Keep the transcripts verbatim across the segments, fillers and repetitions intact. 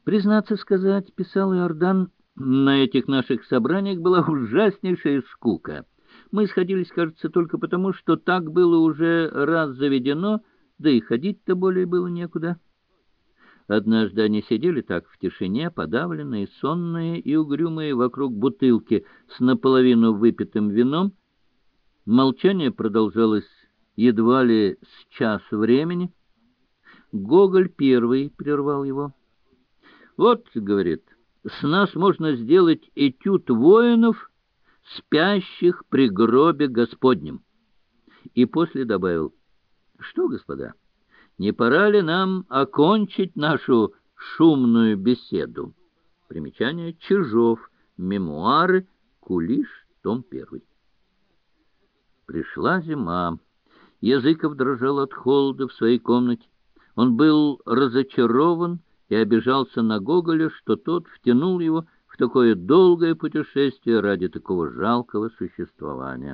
Признаться сказать, писал Иордан, на этих наших собраниях была ужаснейшая скука. Мы сходились, кажется, только потому, что так было уже раз заведено, да и ходить-то более было некуда. Однажды они сидели так в тишине, подавленные, сонные и угрюмые, вокруг бутылки с наполовину выпитым вином. Молчание продолжалось едва ли с час времени. Гоголь первый прервал его. «Вот, — говорит, — с нас можно сделать этюд воинов, спящих при гробе Господнем». И после добавил: «Что, господа, не пора ли нам окончить нашу шумную беседу?» Примечание: Чижов. Мемуары. Кулиш. Том первый. Пришла зима. Языков дрожал от холода в своей комнате. Он был разочарован и обижался на Гоголя, что тот втянул его в такое долгое путешествие ради такого жалкого существования.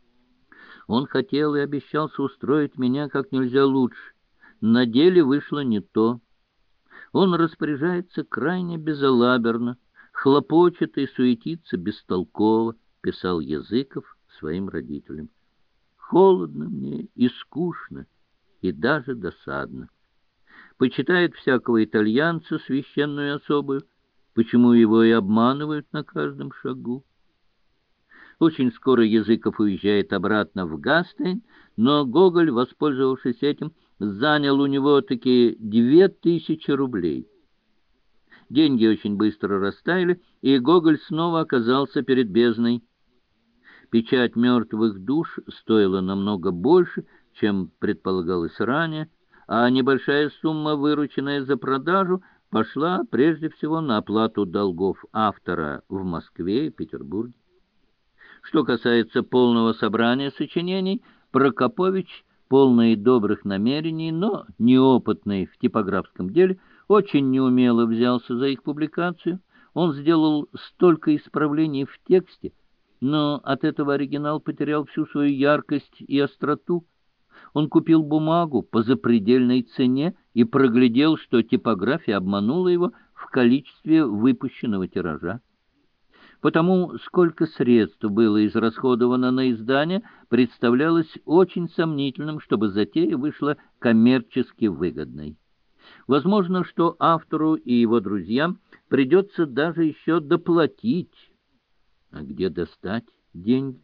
Он хотел и обещался устроить меня как нельзя лучше. На деле вышло не то. Он распоряжается крайне безалаберно, хлопочет и суетится бестолково, писал Языков своим родителям. Холодно мне и скучно, и даже досадно. Почитает всякого итальянца священную особую, почему его и обманывают на каждом шагу. Очень скоро Языков уезжает обратно в Гастейн, но Гоголь, воспользовавшись этим, занял у него таки две тысячи рублей. Деньги очень быстро растаяли, и Гоголь снова оказался перед бездной. Печать «Мертвых душ» стоила намного больше, чем предполагалось ранее, а небольшая сумма, вырученная за продажу, пошла прежде всего на оплату долгов автора в Москве и Петербурге. Что касается полного собрания сочинений, Прокопович, полный добрых намерений, но неопытный в типографском деле, очень неумело взялся за их публикацию. Он сделал столько исправлений в тексте, но от этого оригинал потерял всю свою яркость и остроту. Он купил бумагу по запредельной цене и проглядел, что типография обманула его в количестве выпущенного тиража. Потому сколько средств было израсходовано на издание, представлялось очень сомнительным, чтобы затея вышла коммерчески выгодной. Возможно, что автору и его друзьям придется даже еще доплатить. А где достать деньги?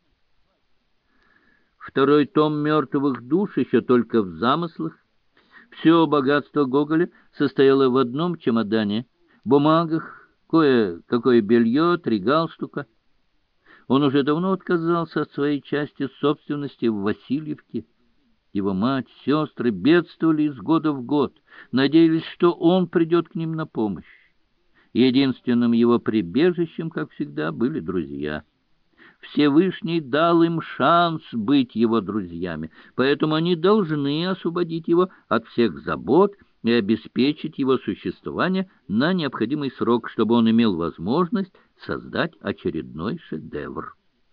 Второй том «Мертвых душ» еще только в замыслах. Все богатство Гоголя состояло в одном чемодане, бумагах, кое-какое белье, три галстука. Он уже давно отказался от своей части собственности в Васильевке. Его мать, сестры бедствовали из года в год, надеялись, что он придет к ним на помощь. Единственным его прибежищем, как всегда, были друзья. Всевышний дал им шанс быть его друзьями, поэтому они должны освободить его от всех забот и обеспечить его существование на необходимый срок, чтобы он имел возможность создать очередной шедевр.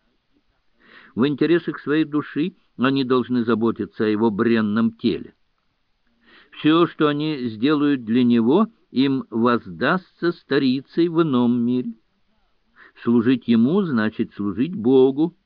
В интересах своей души они должны заботиться о его бренном теле. Все, что они сделают для него, им воздастся старицей в ином мире. Служить ему значит служить Богу.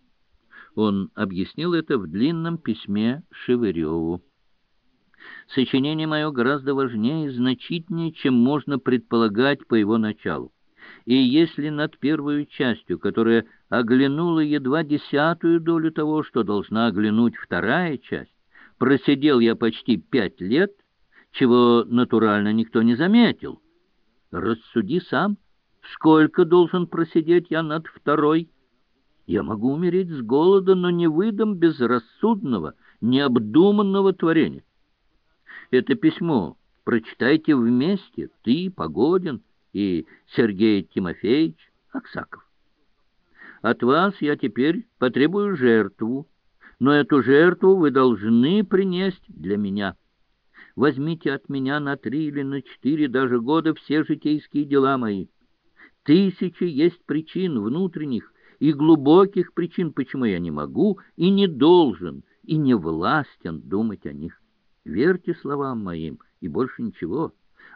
Он объяснил это в длинном письме Шевыреву. Сочинение мое гораздо важнее и значительнее, чем можно предполагать по его началу. И если над первой частью, которая оглянула едва десятую долю того, что должна оглянуть вторая часть, просидел я почти пять лет, чего натурально никто не заметил, рассуди сам, сколько должен просидеть я над второй. Я могу умереть с голода, но не выдам безрассудного, необдуманного творения. Это письмо прочитайте вместе, ты, Погодин, и Сергей Тимофеевич Аксаков. От вас я теперь потребую жертву, но эту жертву вы должны принести для меня. Возьмите от меня на три или на четыре даже года все житейские дела мои. Тысячи есть причин внутренних и глубоких причин, почему я не могу и не должен, и не властен думать о них. Верьте словам моим, и больше ничего.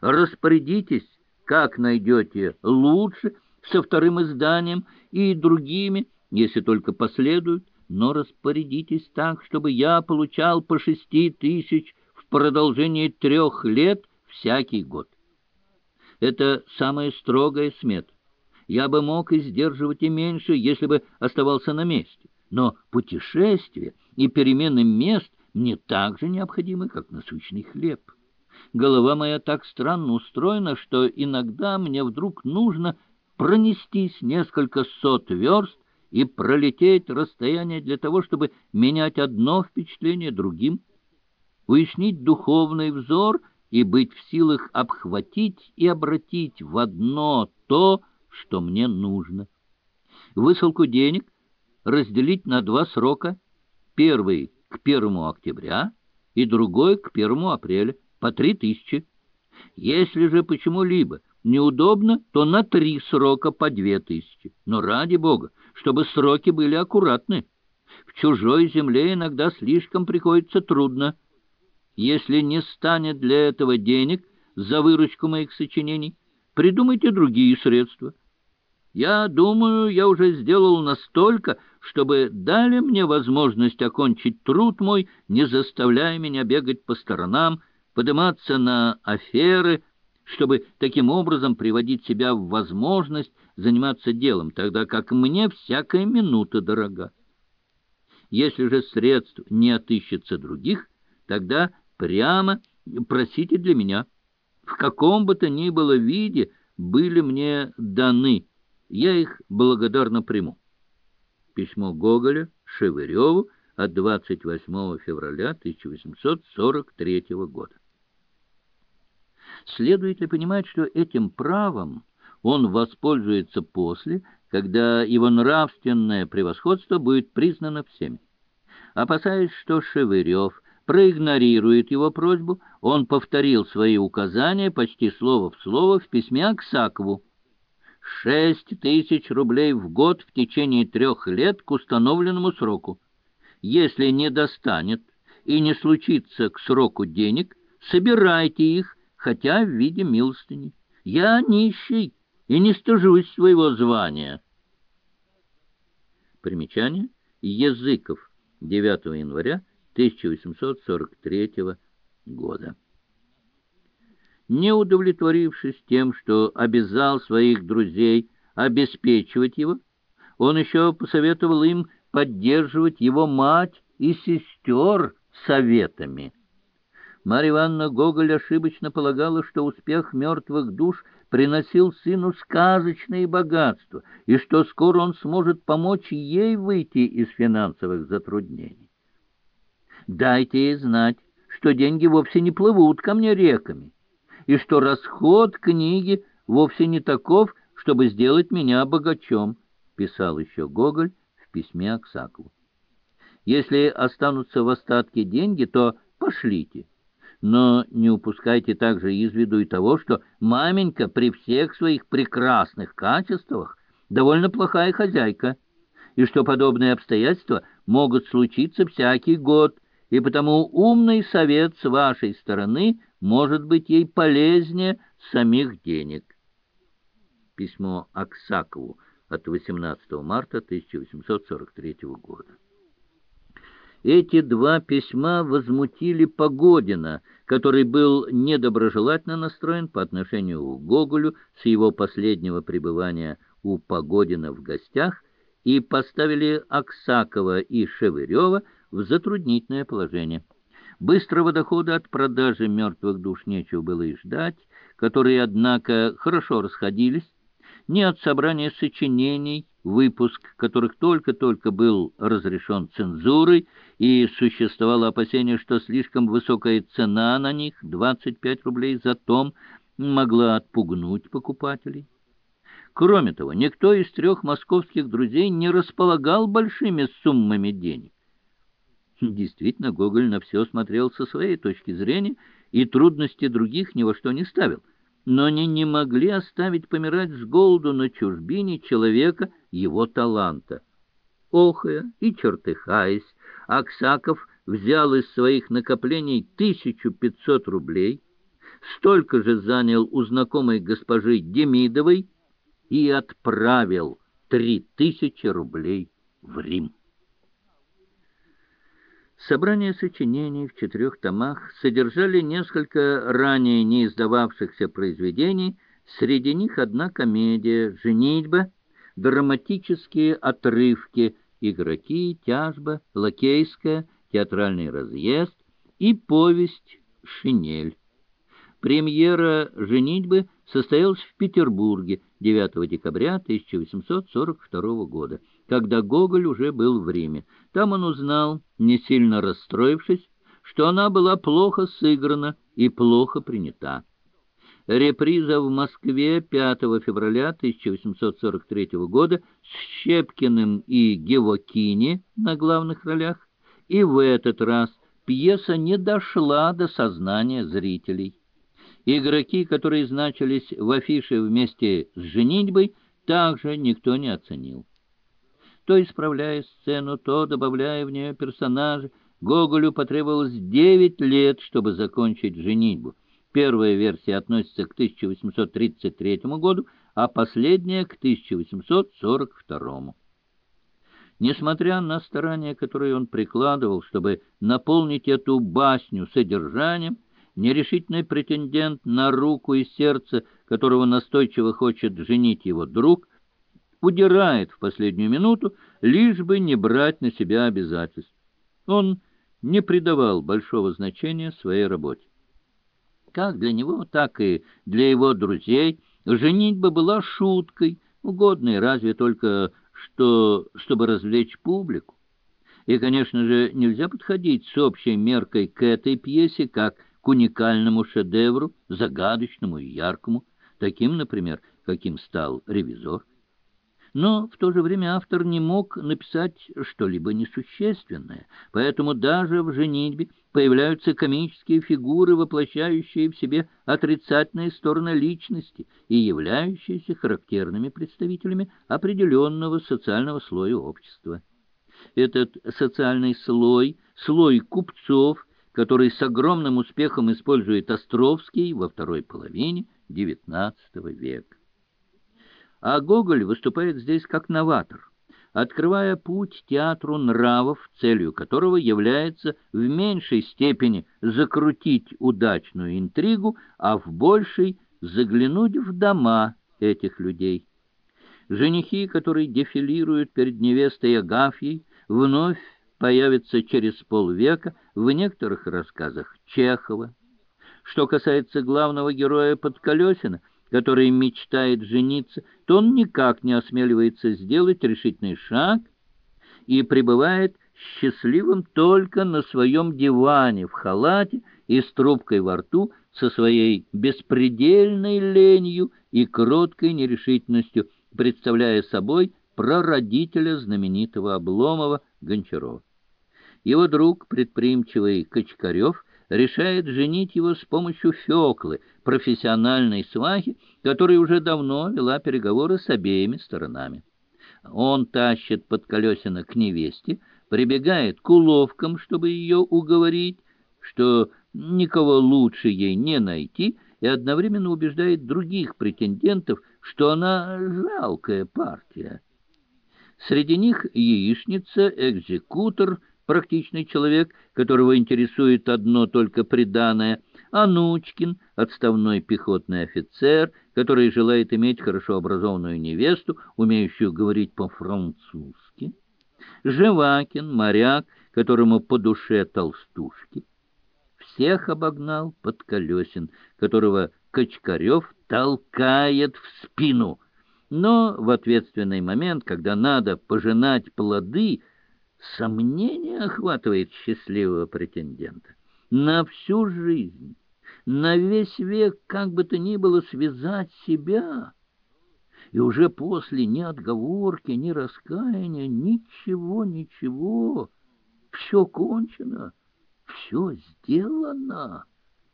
Распорядитесь, как найдете лучше, со вторым изданием и другими, если только последуют, но распорядитесь так, чтобы я получал по шести тысяч в продолжении трех лет всякий год. Это самая строгая смета. Я бы мог и сдерживать и меньше, если бы оставался на месте. Но путешествия и перемены мест мне так же необходимы, как насущный хлеб. Голова моя так странно устроена, что иногда мне вдруг нужно пронестись несколько сот верст и пролететь расстояние для того, чтобы менять одно впечатление другим, уяснить духовный взор и быть в силах обхватить и обратить в одно то, что мне нужно. Высылку денег разделить на два срока, первый к первому октября и другой к первому апреля, по три тысячи. Если же почему-либо неудобно, то на три срока по две тысячи. Но ради Бога, чтобы сроки были аккуратны. В чужой земле иногда слишком приходится трудно. Если не станет для этого денег за выручку моих сочинений, придумайте другие средства. Я думаю, я уже сделал настолько, чтобы дали мне возможность окончить труд мой, не заставляя меня бегать по сторонам, подниматься на аферы, чтобы таким образом приводить себя в возможность заниматься делом, тогда как мне всякая минута дорога. Если же средств не отыщется других, тогда прямо просите для меня. В каком бы то ни было виде были мне даны, я их благодарно приму. Письмо Гоголя Шевыреву от двадцать восьмого февраля тысяча восемьсот сорок третьего года. Следует ли понимать, что этим правом он воспользуется после, когда его нравственное превосходство будет признано всеми? Опасаясь, что Шевырев проигнорирует его просьбу, он повторил свои указания почти слово в слово в письме Аксакову. Шесть тысяч рублей в год в течение трех лет к установленному сроку. Если не достанет и не случится к сроку денег, собирайте их, хотя в виде милостыни. Я нищий и не стыжусь своего звания. Примечание. Языков. девятого января тысяча восемьсот сорок третьего года. Не удовлетворившись тем, что обязал своих друзей обеспечивать его, он еще посоветовал им поддерживать его мать и сестер советами. Марья Ивановна Гоголь ошибочно полагала, что успех «Мертвых душ» приносил сыну сказочные богатства, и что скоро он сможет помочь ей выйти из финансовых затруднений. Дайте ей знать, что деньги вовсе не плывут ко мне реками, и что расход книги вовсе не таков, чтобы сделать меня богачом, писал еще Гоголь в письме Аксакову. Если останутся в остатке деньги, то пошлите. Но не упускайте также из виду и того, что маменька при всех своих прекрасных качествах довольно плохая хозяйка, и что подобные обстоятельства могут случиться всякий год, и потому умный совет с вашей стороны может быть ей полезнее самих денег. Письмо Аксакову от восемнадцатого марта тысяча восемьсот сорок третьего года. Эти два письма возмутили Погодина, который был недоброжелательно настроен по отношению к Гоголю с его последнего пребывания у Погодина в гостях, и поставили Аксакова и Шевырева в затруднительное положение. Быстрого дохода от продажи «Мертвых душ» нечего было и ждать, которые, однако, хорошо расходились, ни от собрания сочинений, выпуск которых только-только был разрешен цензурой, и существовало опасение, что слишком высокая цена на них, двадцать пять рублей за том, могла отпугнуть покупателей. Кроме того, никто из трех московских друзей не располагал большими суммами денег. Действительно, Гоголь на все смотрел со своей точки зрения и трудности других ни во что не ставил. Но они не могли оставить помирать с голоду на чужбине человека его таланта. Охая и чертыхаясь, Аксаков взял из своих накоплений тысячу пятьсот рублей, столько же занял у знакомой госпожи Демидовой и отправил три тысячи рублей в Рим. Собрание сочинений в четырех томах содержали несколько ранее не издававшихся произведений, среди них одна комедия «Женитьба», драматические отрывки «Игроки», «Тяжба», «Лакейская», «Театральный разъезд» и повесть «Шинель». Премьера «Женитьбы» состоялась в Петербурге девятого декабря тысяча восемьсот сорок второго года, когда Гоголь уже был в Риме. Там он узнал, не сильно расстроившись, что она была плохо сыграна и плохо принята. Реприза в Москве пятого февраля тысяча восемьсот сорок третьего года с Щепкиным и Гевокини на главных ролях, и в этот раз пьеса не дошла до сознания зрителей. Игроки, которые значились в афише вместе с «Женитьбой», также никто не оценил. То исправляя сцену, то добавляя в нее персонажей, Гоголю потребовалось девять лет, чтобы закончить «Женитьбу». Первая версия относится к тысяча восемьсот тридцать третьему году, а последняя — к тысяча восемьсот сорок второму. Несмотря на старания, которые он прикладывал, чтобы наполнить эту басню содержанием, нерешительный претендент на руку и сердце, которого настойчиво хочет женить его друг, удирает в последнюю минуту, лишь бы не брать на себя обязательств. Он не придавал большого значения своей работе. Как для него, так и для его друзей женитьба была шуткой, угодной разве только что, чтобы развлечь публику. И, конечно же, нельзя подходить с общей меркой к этой пьесе как к уникальному шедевру, загадочному и яркому, таким, например, каким стал «Ревизор». Но в то же время автор не мог написать что-либо несущественное, поэтому даже в «Женитьбе» появляются комические фигуры, воплощающие в себе отрицательные стороны личности и являющиеся характерными представителями определенного социального слоя общества. Этот социальный слой, слой купцов, который с огромным успехом использует Островский во второй половине девятнадцатого века. А Гоголь выступает здесь как новатор, открывая путь театру нравов, целью которого является в меньшей степени закрутить удачную интригу, а в большей заглянуть в дома этих людей. Женихи, которые дефилируют перед невестой Агафьей, вновь появятся через полвека в некоторых рассказах Чехова. Что касается главного героя Подколесина, который мечтает жениться, то он никак не осмеливается сделать решительный шаг и пребывает счастливым только на своем диване в халате и с трубкой во рту, со своей беспредельной ленью и кроткой нерешительностью, представляя собой прародителя знаменитого Обломова Гончарова. Его друг, предприимчивый Качкарев, решает женить его с помощью Феклы, профессиональной свахи, которая уже давно вела переговоры с обеими сторонами. Он тащит Подколесина к невесте, прибегает к уловкам, чтобы ее уговорить, что никого лучше ей не найти, и одновременно убеждает других претендентов, что она жалкая партия. Среди них яичница, экзекутор, практичный человек, которого интересует одно только приданое, Анучкин, отставной пехотный офицер, который желает иметь хорошо образованную невесту, умеющую говорить по-французски, Живакин, моряк, которому по душе толстушки. Всех обогнал Подколесин, которого Качкарев толкает в спину. Но в ответственный момент, когда надо пожинать плоды, сомнение охватывает счастливого претендента. На всю жизнь, на весь век, как бы то ни было, связать себя, и уже после ни отговорки, ни раскаяния, ничего, ничего, все кончено, все сделано.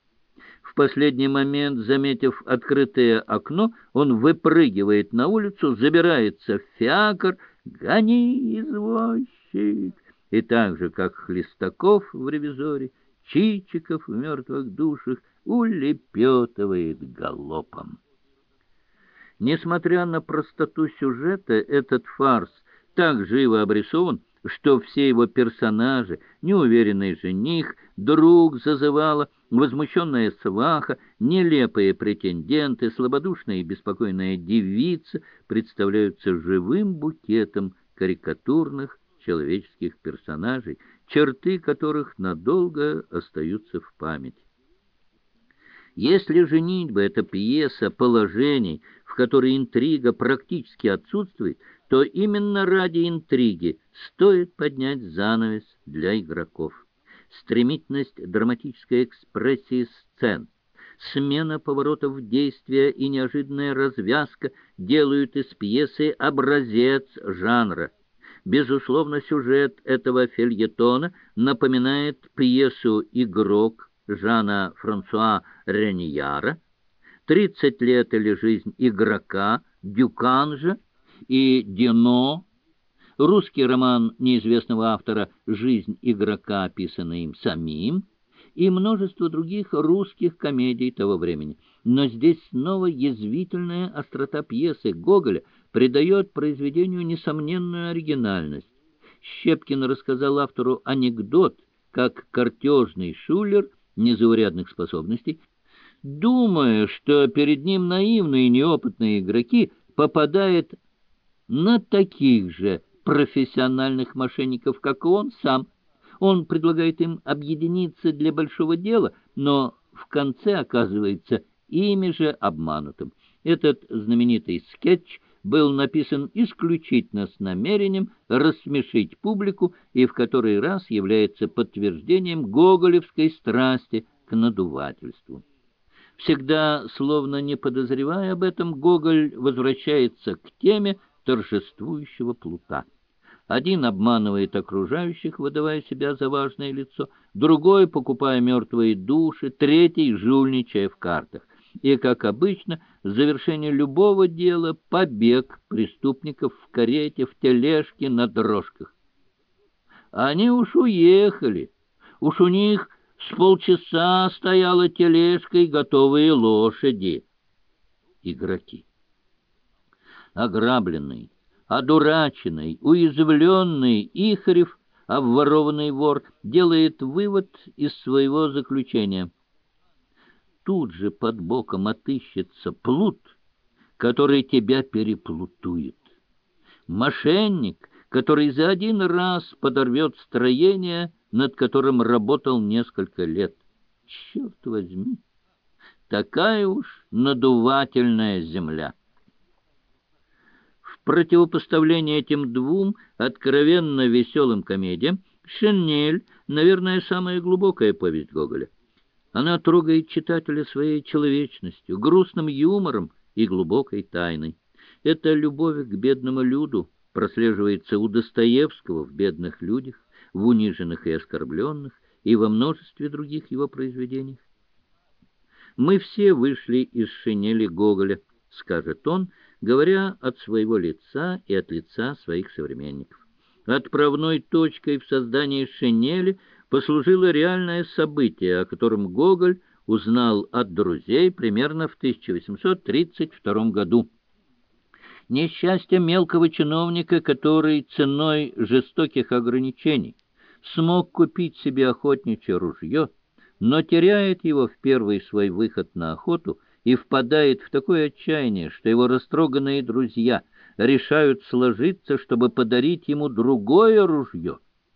В последний момент, заметив открытое окно, он выпрыгивает на улицу, забирается в фиакр, «Гони, извозчик!» И так же, как Хлестаков в «Ревизоре», Чичиков в «Мертвых душах», улепетывает галопом. Несмотря на простоту сюжета, этот фарс так живо обрисован, что все его персонажи, неуверенный жених, друг зазывала, возмущенная сваха, нелепые претенденты, слабодушная и беспокойная девица представляются живым букетом карикатурных человеческих персонажей, черты которых надолго остаются в памяти. Если «Женитьба» — это пьеса положений, в которой интрига практически отсутствует, то именно ради интриги стоит поднять занавес для игроков. Стремительность драматической экспрессии сцен, смена поворотов действия и неожиданная развязка делают из пьесы образец жанра. Безусловно, сюжет этого фельетона напоминает пьесу «Игрок» Жана Франсуа Реньяра, «Тридцать лет или жизнь игрока» Дюканжа и Дено, русский роман неизвестного автора «Жизнь игрока», описанный им самим, и множество других русских комедий того времени. Но здесь снова язвительная острота пьесы Гоголя придает произведению несомненную оригинальность. Щепкин рассказал автору анекдот, как картежный шулер незаурядных способностей, думая, что перед ним наивные и неопытные игроки, попадает на таких же профессиональных мошенников, как и он сам. Он предлагает им объединиться для большого дела, но в конце оказывается ими же обманутым. Этот знаменитый скетч был написан исключительно с намерением рассмешить публику и в который раз является подтверждением гоголевской страсти к надувательству. Всегда, словно не подозревая об этом, Гоголь возвращается к теме торжествующего плута. Один обманывает окружающих, выдавая себя за важное лицо, другой, покупая мертвые души, третий, жульничая в картах. И, как обычно, завершение любого дела — побег преступников в карете, в тележке, на дрожках. Они уж уехали, уж у них с полчаса стояла тележка и готовые лошади. Игроки. Ограбленный, одураченный, уязвленный Ихарев, обворованный вор, делает вывод из своего заключения. Тут же под боком отыщется плут, который тебя переплутует. Мошенник, который за один раз подорвет строение, над которым работал несколько лет. Черт возьми, такая уж надувательная земля. В противопоставление этим двум откровенно веселым комедиям «Шинель», наверное, самая глубокая повесть Гоголя. Она трогает читателя своей человечностью, грустным юмором и глубокой тайной. Эта любовь к бедному люду прослеживается у Достоевского в «Бедных людях», в «Униженных и оскорбленных» и во множестве других его произведений. «Мы все вышли из шинели Гоголя», — скажет он, говоря от своего лица и от лица своих современников. Отправной точкой в создании шинели послужило реальное событие, о котором Гоголь узнал от друзей примерно в тысяча восемьсот тридцать втором году. Несчастье мелкого чиновника, который ценой жестоких ограничений смог купить себе охотничье ружье, но теряет его в первый свой выход на охоту и впадает в такое отчаяние, что его растроганные друзья решают сложиться, чтобы подарить ему другое ружье.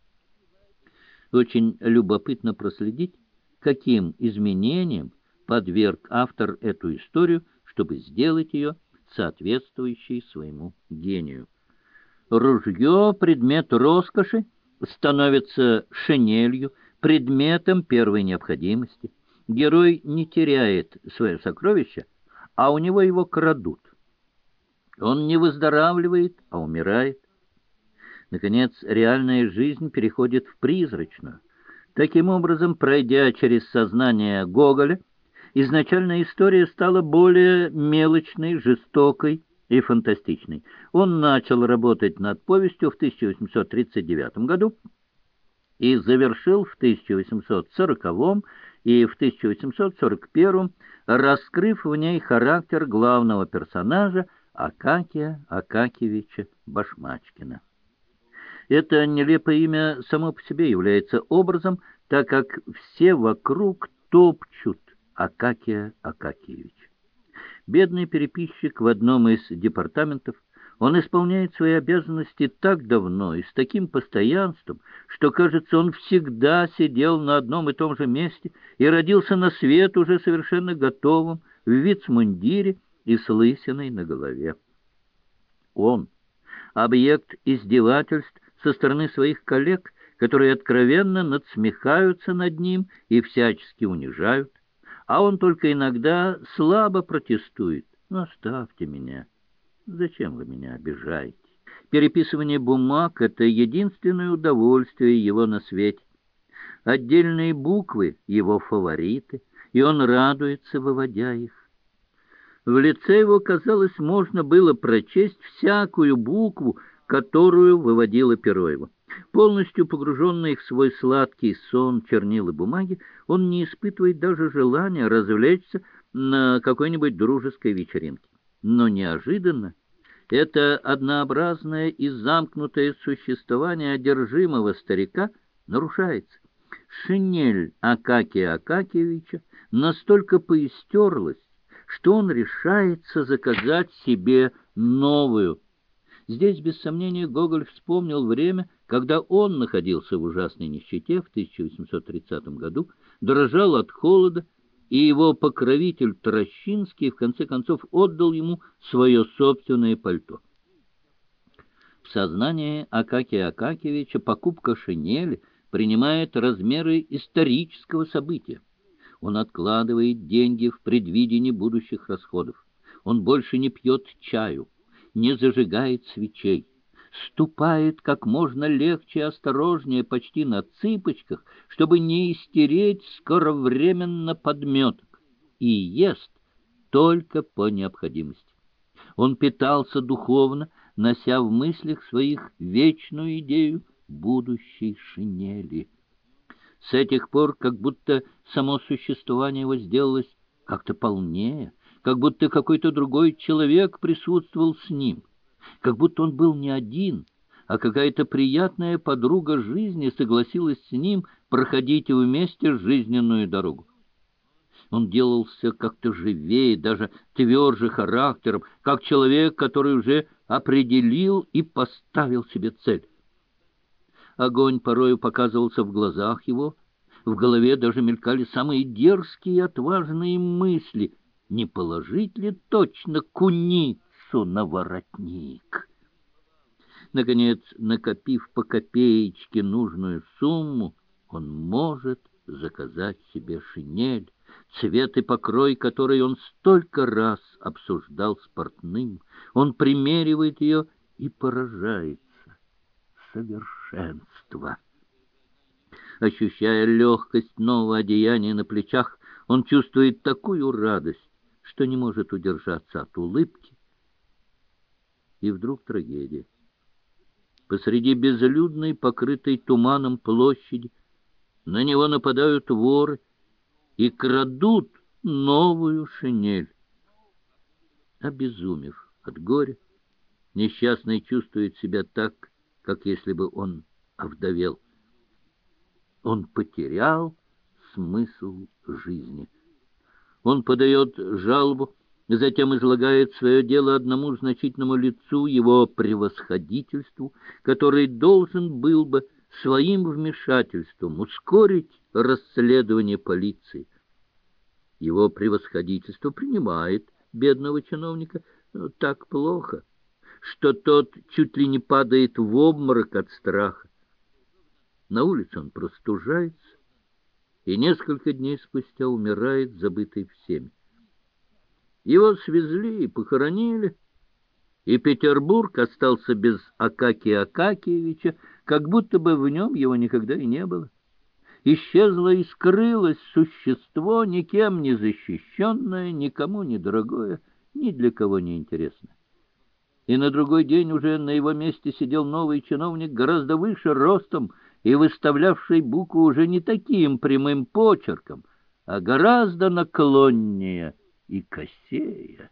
Очень любопытно проследить, каким изменениям подверг автор эту историю, чтобы сделать ее соответствующей своему гению. Ружье, предмет роскоши, становится шинелью, предметом первой необходимости. Герой не теряет свое сокровище, а у него его крадут. Он не выздоравливает, а умирает. Наконец, реальная жизнь переходит в призрачную. Таким образом, пройдя через сознание Гоголя, изначальная история стала более мелочной, жестокой и фантастичной. Он начал работать над повестью в тысяча восемьсот тридцать девятом году и завершил в тысяча восемьсот сороковом и в тысяча восемьсот сорок первом раскрыв в ней характер главного персонажа Акакия Акакиевича Башмачкина. Это нелепое имя само по себе является образом, так как все вокруг топчут Акакия Акакиевича. Бедный переписчик в одном из департаментов, он исполняет свои обязанности так давно и с таким постоянством, что, кажется, он всегда сидел на одном и том же месте и родился на свет уже совершенно готовым, в вицмундире и с лысиной на голове. Он — объект издевательств со стороны своих коллег, которые откровенно надсмехаются над ним и всячески унижают, а он только иногда слабо протестует: «Ну, оставьте меня. Зачем вы меня обижаете?» Переписывание бумаг — это единственное удовольствие его на свете. Отдельные буквы — его фавориты, и он радуется, выводя их. В лице его, казалось, можно было прочесть всякую букву, которую выводило перо его. Полностью погруженный в свой сладкий сон чернил и бумаги, он не испытывает даже желания развлечься на какой-нибудь дружеской вечеринке. Но неожиданно это однообразное и замкнутое существование одержимого старика нарушается. Шинель Акакия Акакиевича настолько поистерлась, что он решается заказать себе новую. Здесь, без сомнения, Гоголь вспомнил время, когда он находился в ужасной нищете в тысяча восемьсот тридцатом году, дрожал от холода, и его покровитель Трощинский в конце концов отдал ему свое собственное пальто. В сознании Акакия Акакиевича покупка шинели принимает размеры исторического события. Он откладывает деньги в предвидении будущих расходов. Он больше не пьет чаю, не зажигает свечей, ступает как можно легче и осторожнее, почти на цыпочках, чтобы не истереть скоровременно подметок, и ест только по необходимости. Он питался духовно, нося в мыслях своих вечную идею будущей шинели. С этих пор как будто само существование его сделалось как-то полнее, как будто какой-то другой человек присутствовал с ним, как будто он был не один, а какая-то приятная подруга жизни согласилась с ним проходить вместе жизненную дорогу. Он делался как-то живее, даже тверже характером, как человек, который уже определил и поставил себе цель. Огонь порою показывался в глазах его, в голове даже мелькали самые дерзкие и отважные мысли. Не положить ли точно куницу на воротник? Наконец, накопив по копеечке нужную сумму, он может заказать себе шинель, цвет и покрой, который он столько раз обсуждал с портным. Он примеривает ее и поражается. Совершенство. Ощущая легкость нового одеяния на плечах, он чувствует такую радость, что не может удержаться от улыбки. И вдруг трагедия. Посреди безлюдной, покрытой туманом площади на него нападают воры и крадут новую шинель. Обезумев от горя, несчастный чувствует себя так, как если бы он овдовел. Он потерял смысл жизни. Он подает жалобу, затем излагает свое дело одному значительному лицу, его превосходительству, который должен был бы своим вмешательством ускорить расследование полиции. Его превосходительство принимает бедного чиновника так плохо, что тот чуть ли не падает в обморок от страха. На улице он простужается и несколько дней спустя умирает, забытый всеми. Его свезли и похоронили, и Петербург остался без Акакия Акакиевича, как будто бы в нем его никогда и не было. Исчезло и скрылось существо, никем не защищенное, никому не дорогое, ни для кого не интересное. И на другой день уже на его месте сидел новый чиновник, гораздо выше ростом и выставлявший букву уже не таким прямым почерком, а гораздо наклоннее и косее.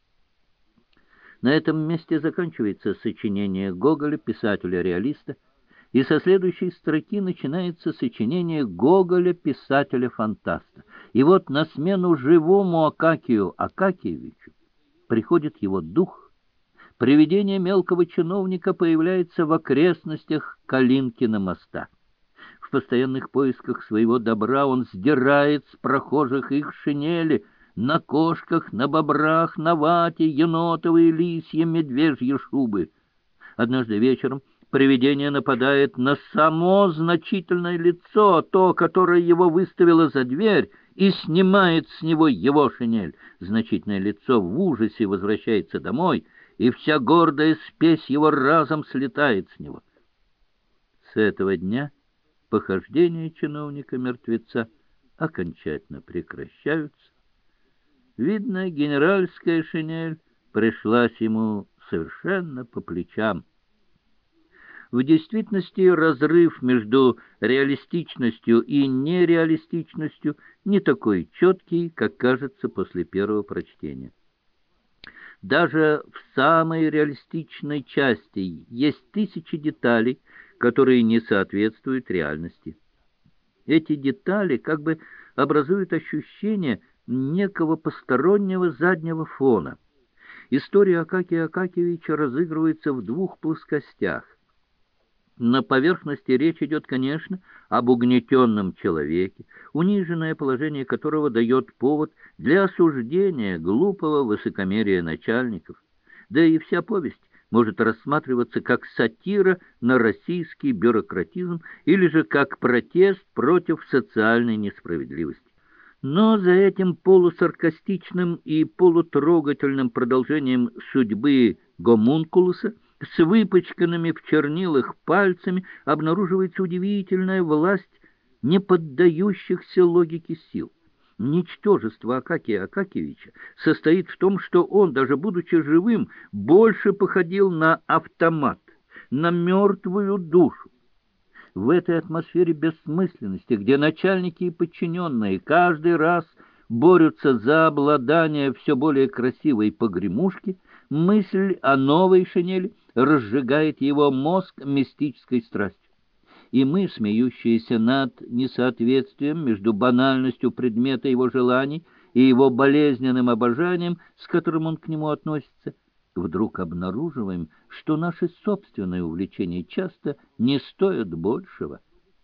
На этом месте заканчивается сочинение Гоголя, писателя-реалиста, и со следующей строки начинается сочинение Гоголя, писателя-фантаста. И вот на смену живому Акакию Акакиевичу приходит его дух. Привидение мелкого чиновника появляется в окрестностях Калинкина моста. В постоянных поисках своего добра он сдирает с прохожих их шинели, на кошках, на бобрах, на вате, енотовые, лисьи, медвежьи шубы. Однажды вечером привидение нападает на само значительное лицо, то, которое его выставило за дверь, и снимает с него его шинель. Значительное лицо в ужасе возвращается домой, и вся гордая спесь его разом слетает с него. С этого дня похождения чиновника-мертвеца окончательно прекращаются. Видно, генеральская шинель пришлась ему совершенно по плечам. В действительности разрыв между реалистичностью и нереалистичностью не такой четкий, как кажется после первого прочтения. Даже в самой реалистичной части есть тысячи деталей, которые не соответствуют реальности. Эти детали как бы образуют ощущение некого постороннего заднего фона. История Акакия Акакиевича разыгрывается в двух плоскостях. На поверхности речь идет, конечно, об угнетенном человеке, униженное положение которого дает повод для осуждения глупого высокомерия начальников. Да и вся повесть может рассматриваться как сатира на российский бюрократизм или же как протест против социальной несправедливости. Но за этим полусаркастичным и полутрогательным продолжением судьбы гомункулуса с выпачканными в чернилах пальцами обнаруживается удивительная власть неподдающихся логике сил. Ничтожество Акакия Акакиевича состоит в том, что он, даже будучи живым, больше походил на автомат, на мертвую душу. В этой атмосфере бессмысленности, где начальники и подчиненные каждый раз борются за обладание все более красивой погремушки, мысль о новой шинели разжигает его мозг мистической страстью. И мы, смеющиеся над несоответствием между банальностью предмета его желаний и его болезненным обожанием, с которым он к нему относится, вдруг обнаруживаем, что наши собственные увлечения часто не стоят большего.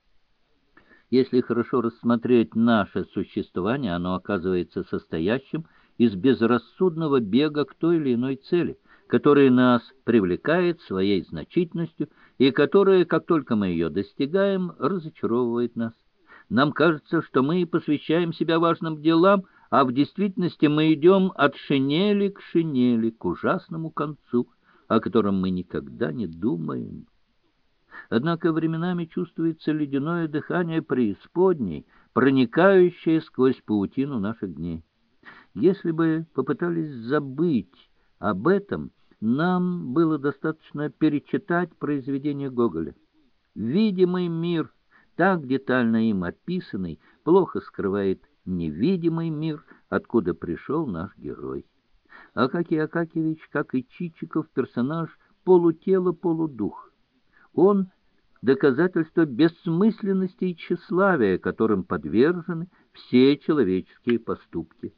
Если хорошо рассмотреть наше существование, оно оказывается состоящим из безрассудного бега к той или иной цели, которая нас привлекает своей значительностью и которая, как только мы ее достигаем, разочаровывает нас. Нам кажется, что мы посвящаем себя важным делам, а в действительности мы идем от шинели к шинели, к ужасному концу, о котором мы никогда не думаем. Однако временами чувствуется ледяное дыхание преисподней, проникающее сквозь паутину наших дней. Если бы попытались забыть об этом, нам было достаточно перечитать произведение Гоголя. Видимый мир, так детально им описанный, плохо скрывает невидимый мир, откуда пришел наш герой. Акакий Акакиевич, как и Чичиков, персонаж полутело-полудух. Он — доказательство бессмысленности и тщеславия, которым подвержены все человеческие поступки.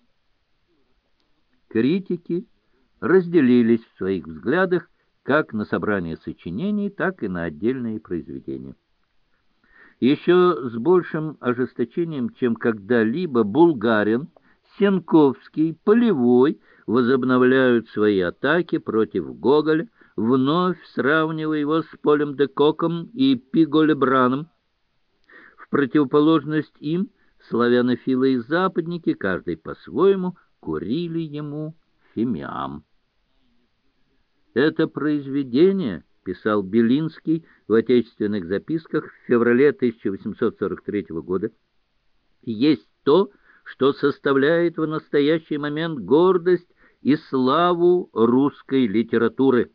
Критики разделились в своих взглядах как на собрание сочинений, так и на отдельные произведения. Еще с большим ожесточением, чем когда-либо, Булгарин, Сенковский, Полевой возобновляют свои атаки против Гоголя, вновь сравнивая его с Полем де Коком и Пиго-Лебраном. В противоположность им славянофилы и западники, каждый по-своему, курили ему фимиам. Это произведение, писал Белинский в отечественных записках в феврале тысяча восемьсот сорок третьего года, есть то, что составляет в настоящий момент гордость и славу русской литературы.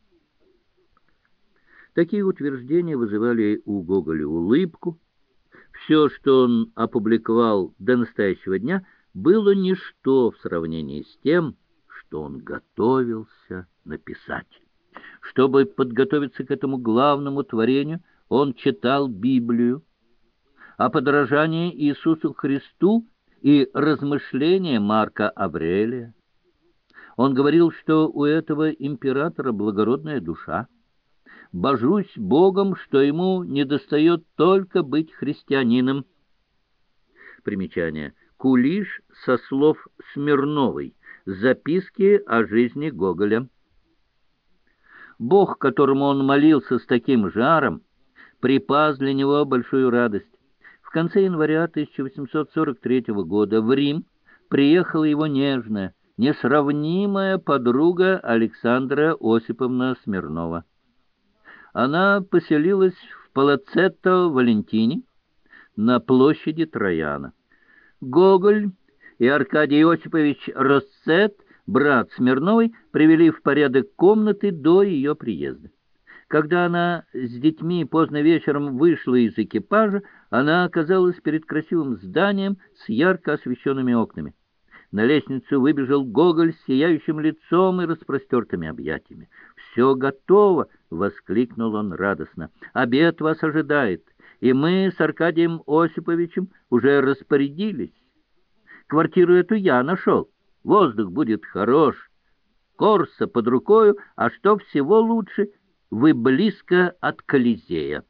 Такие утверждения вызывали у Гоголя улыбку. Все, что он опубликовал до настоящего дня, было ничто в сравнении с тем, что он готовился написать. Чтобы подготовиться к этому главному творению, он читал Библию, о подражании Иисусу Христу и размышления Марка Аврелия. Он говорил, что у этого императора благородная душа. «Божусь Богом, что ему недостает только быть христианином». Примечание. Кулиш со слов Смирновой. Записки о жизни Гоголя. Бог, которому он молился с таким жаром, припас для него большую радость. В конце января тысяча восемьсот сорок третьего года в Рим приехала его нежная, несравнимая подруга Александра Осиповна Смирнова. Она поселилась в Палаццетто Валентини на площади Трояна. Гоголь и Аркадий Осипович Росцет, брат Смирновой, привели в порядок комнаты до ее приезда. Когда она с детьми поздно вечером вышла из экипажа, она оказалась перед красивым зданием с ярко освещенными окнами. На лестницу выбежал Гоголь с сияющим лицом и распростертыми объятиями. «Все готово!» — воскликнул он радостно. «Обед вас ожидает, и мы с Аркадием Осиповичем уже распорядились. Квартиру эту я нашел. Воздух будет хорош, Корсо под рукою, а что всего лучше, вы близко от Колизея».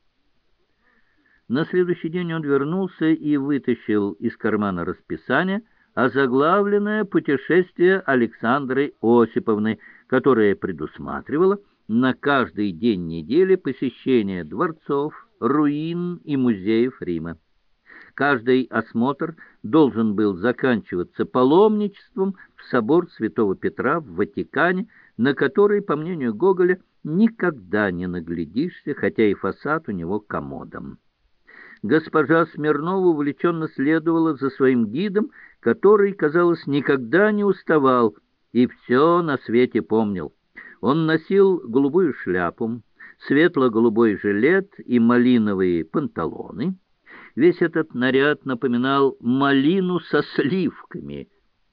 На следующий день он вернулся и вытащил из кармана расписание, озаглавленное «Путешествие Александры Осиповны», которое предусматривало на каждый день недели посещение дворцов, руин и музеев Рима. Каждый осмотр должен был заканчиваться паломничеством в собор Святого Петра в Ватикане, на который, по мнению Гоголя, никогда не наглядишься, хотя и фасад у него комодом. Госпожа Смирнова увлеченно следовала за своим гидом, который, казалось, никогда не уставал и все на свете помнил. Он носил голубую шляпу, светло-голубой жилет и малиновые панталоны. Весь этот наряд напоминал малину со сливками.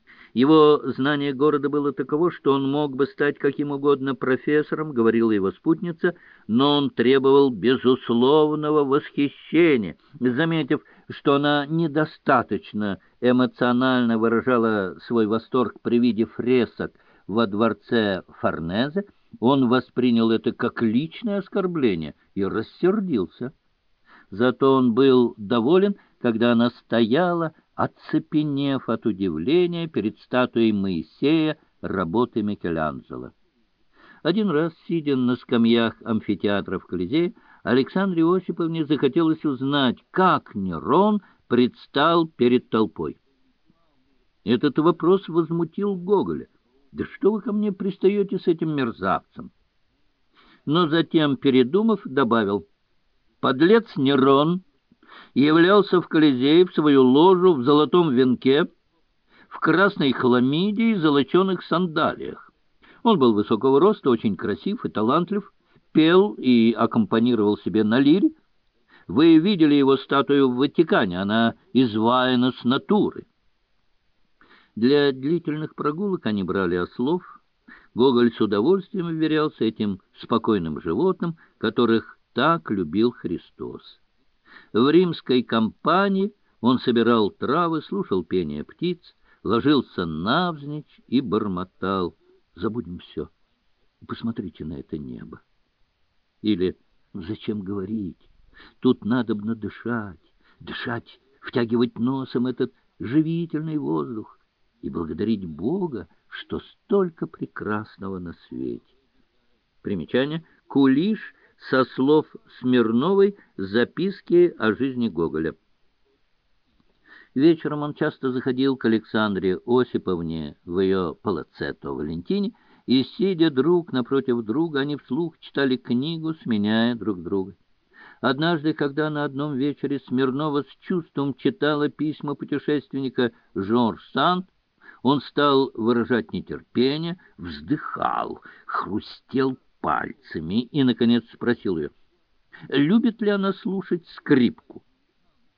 Его знание города было таково, что он мог бы стать каким угодно профессором, говорила его спутница, но он требовал безусловного восхищения. Заметив, что она недостаточно эмоционально выражала свой восторг при виде фресок во дворце Форнезе, он воспринял это как личное оскорбление и рассердился. Зато он был доволен, когда она стояла, оцепенев от удивления перед статуей Моисея работы Микеланджело. Один раз, сидя на скамьях амфитеатра в Колизее, Александре Осиповне захотелось узнать, как Нерон предстал перед толпой. Этот вопрос возмутил Гоголя. «Да что вы ко мне пристаете с этим мерзавцем?» Но затем, передумав, добавил: «Подлец Нерон являлся в Колизее в свою ложу в золотом венке, в красной хламиде и золоченых сандалиях. Он был высокого роста, очень красив и талантлив, пел и аккомпанировал себе на лире. Вы видели его статую в Ватикане, она изваяна с натуры». Для длительных прогулок они брали ослов. Гоголь с удовольствием уверялся этим спокойным животным, которых так любил Христос. В римской кампании он собирал травы, слушал пение птиц, ложился навзничь и бормотал: «Забудем все. Посмотрите на это небо». Или «Зачем говорить? Тут надобно дышать, дышать, втягивать носом этот живительный воздух и благодарить Бога, что столько прекрасного на свете». Примечание. Кулиш со слов Смирновой «Записки о жизни Гоголя». Вечером он часто заходил к Александре Осиповне в ее Палаццетто Валентини, и, сидя друг напротив друга, они вслух читали книгу, сменяя друг друга. Однажды, когда на одном вечере Смирнова с чувством читала письма путешественника Жорж Санд, он стал выражать нетерпение, вздыхал, хрустел пальцами и, наконец, спросил ее, любит ли она слушать скрипку.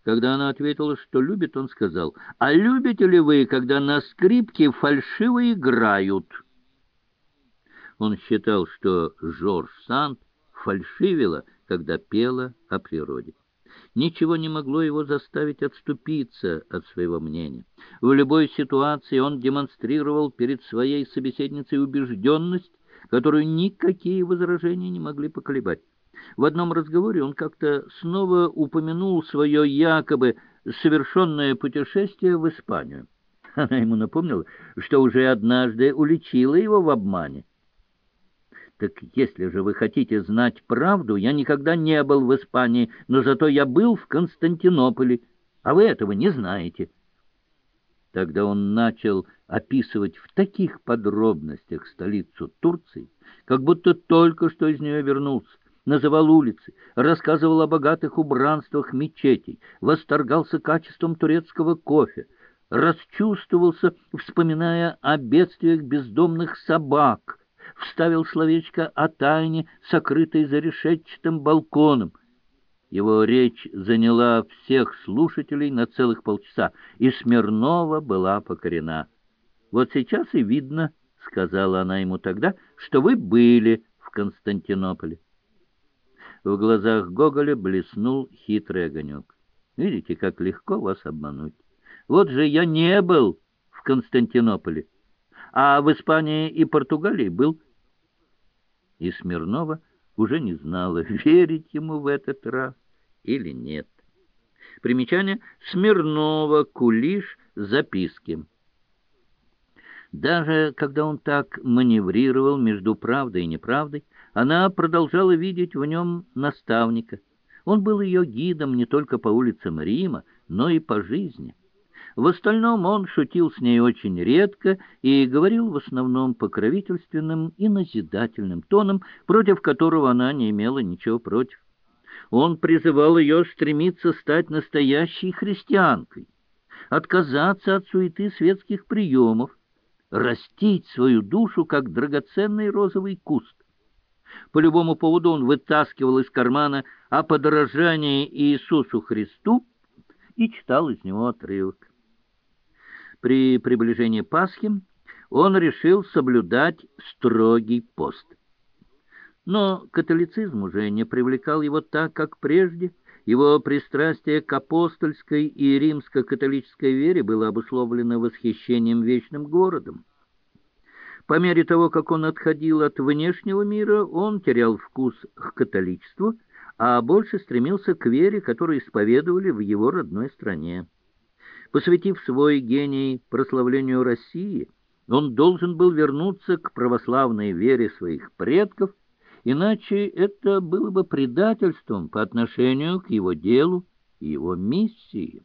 Когда она ответила, что любит, он сказал: «А любите ли вы, когда на скрипке фальшиво играют?» Он считал, что Жорж Санд фальшивила, когда пела о природе. Ничего не могло его заставить отступиться от своего мнения. В любой ситуации он демонстрировал перед своей собеседницей убежденность, которую никакие возражения не могли поколебать. В одном разговоре он как-то снова упомянул свое якобы совершенное путешествие в Испанию. Она ему напомнила, что уже однажды уличила его в обмане. «Так если же вы хотите знать правду, я никогда не был в Испании, но зато я был в Константинополе, а вы этого не знаете». Тогда он начал описывать в таких подробностях столицу Турции, как будто только что из нее вернулся, называл улицы, рассказывал о богатых убранствах мечетей, восторгался качеством турецкого кофе, расчувствовался, вспоминая о бедствиях бездомных собак, вставил словечко о тайне, сокрытой за решетчатым балконом. Его речь заняла всех слушателей на целых полчаса, и Смирнова была покорена. «Вот сейчас и видно, — сказала она ему тогда, — что вы были в Константинополе». В глазах Гоголя блеснул хитрый огонек. «Видите, как легко вас обмануть. Вот же я не был в Константинополе, а в Испании и Португалии был». И Смирнова уже не знала, верить ему в этот раз или нет. Примечание: Смирнова, Кулиш, записки. Даже когда он так маневрировал между правдой и неправдой, она продолжала видеть в нем наставника. Он был ее гидом не только по улицам Рима, но и по жизни. В остальном он шутил с ней очень редко и говорил в основном покровительственным и назидательным тоном, против которого она не имела ничего против. Он призывал ее стремиться стать настоящей христианкой, отказаться от суеты светских приемов, растить свою душу, как драгоценный розовый куст. По любому поводу он вытаскивал из кармана о подражании Иисусу Христу и читал из него отрывок. При приближении Пасхи он решил соблюдать строгий пост. Но католицизм уже не привлекал его так, как прежде. Его пристрастие к апостольской и римско-католической вере было обусловлено восхищением вечным городом. По мере того, как он отходил от внешнего мира, он терял вкус к католичеству, а больше стремился к вере, которую исповедовали в его родной стране. Посвятив свой гений прославлению России, он должен был вернуться к православной вере своих предков, иначе это было бы предательством по отношению к его делу и его миссии.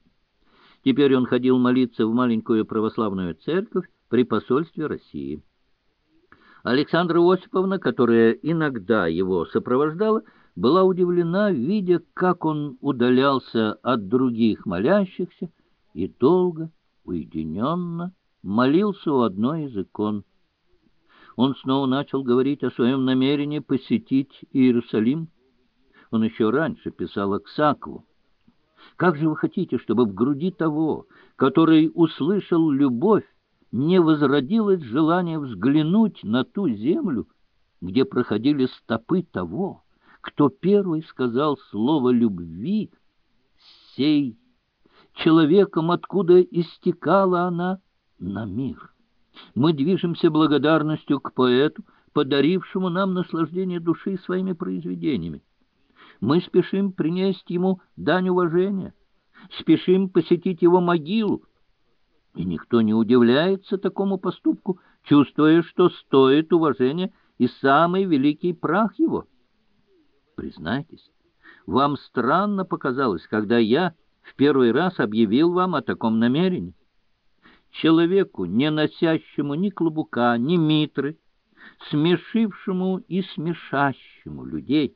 Теперь он ходил молиться в маленькую православную церковь при посольстве России. Александра Осиповна, которая иногда его сопровождала, была удивлена, видя, как он удалялся от других молящихся и долго, уединенно молился у одной из икон. Он снова начал говорить о своем намерении посетить Иерусалим. Он еще раньше писал Аксакову: «Как же вы хотите, чтобы в груди того, который услышал любовь, не возродилось желание взглянуть на ту землю, где проходили стопы того, кто первый сказал слово любви, сей человеком, откуда истекала она, на мир? Мы движемся благодарностью к поэту, подарившему нам наслаждение души своими произведениями. Мы спешим принести ему дань уважения, спешим посетить его могилу, и никто не удивляется такому поступку, чувствуя, что стоит уважения и самый великий прах его. Признайтесь, вам странно показалось, когда я в первый раз объявил вам о таком намерении? Человеку, не носящему ни клобука, ни митры, смешившему и смешащему людей,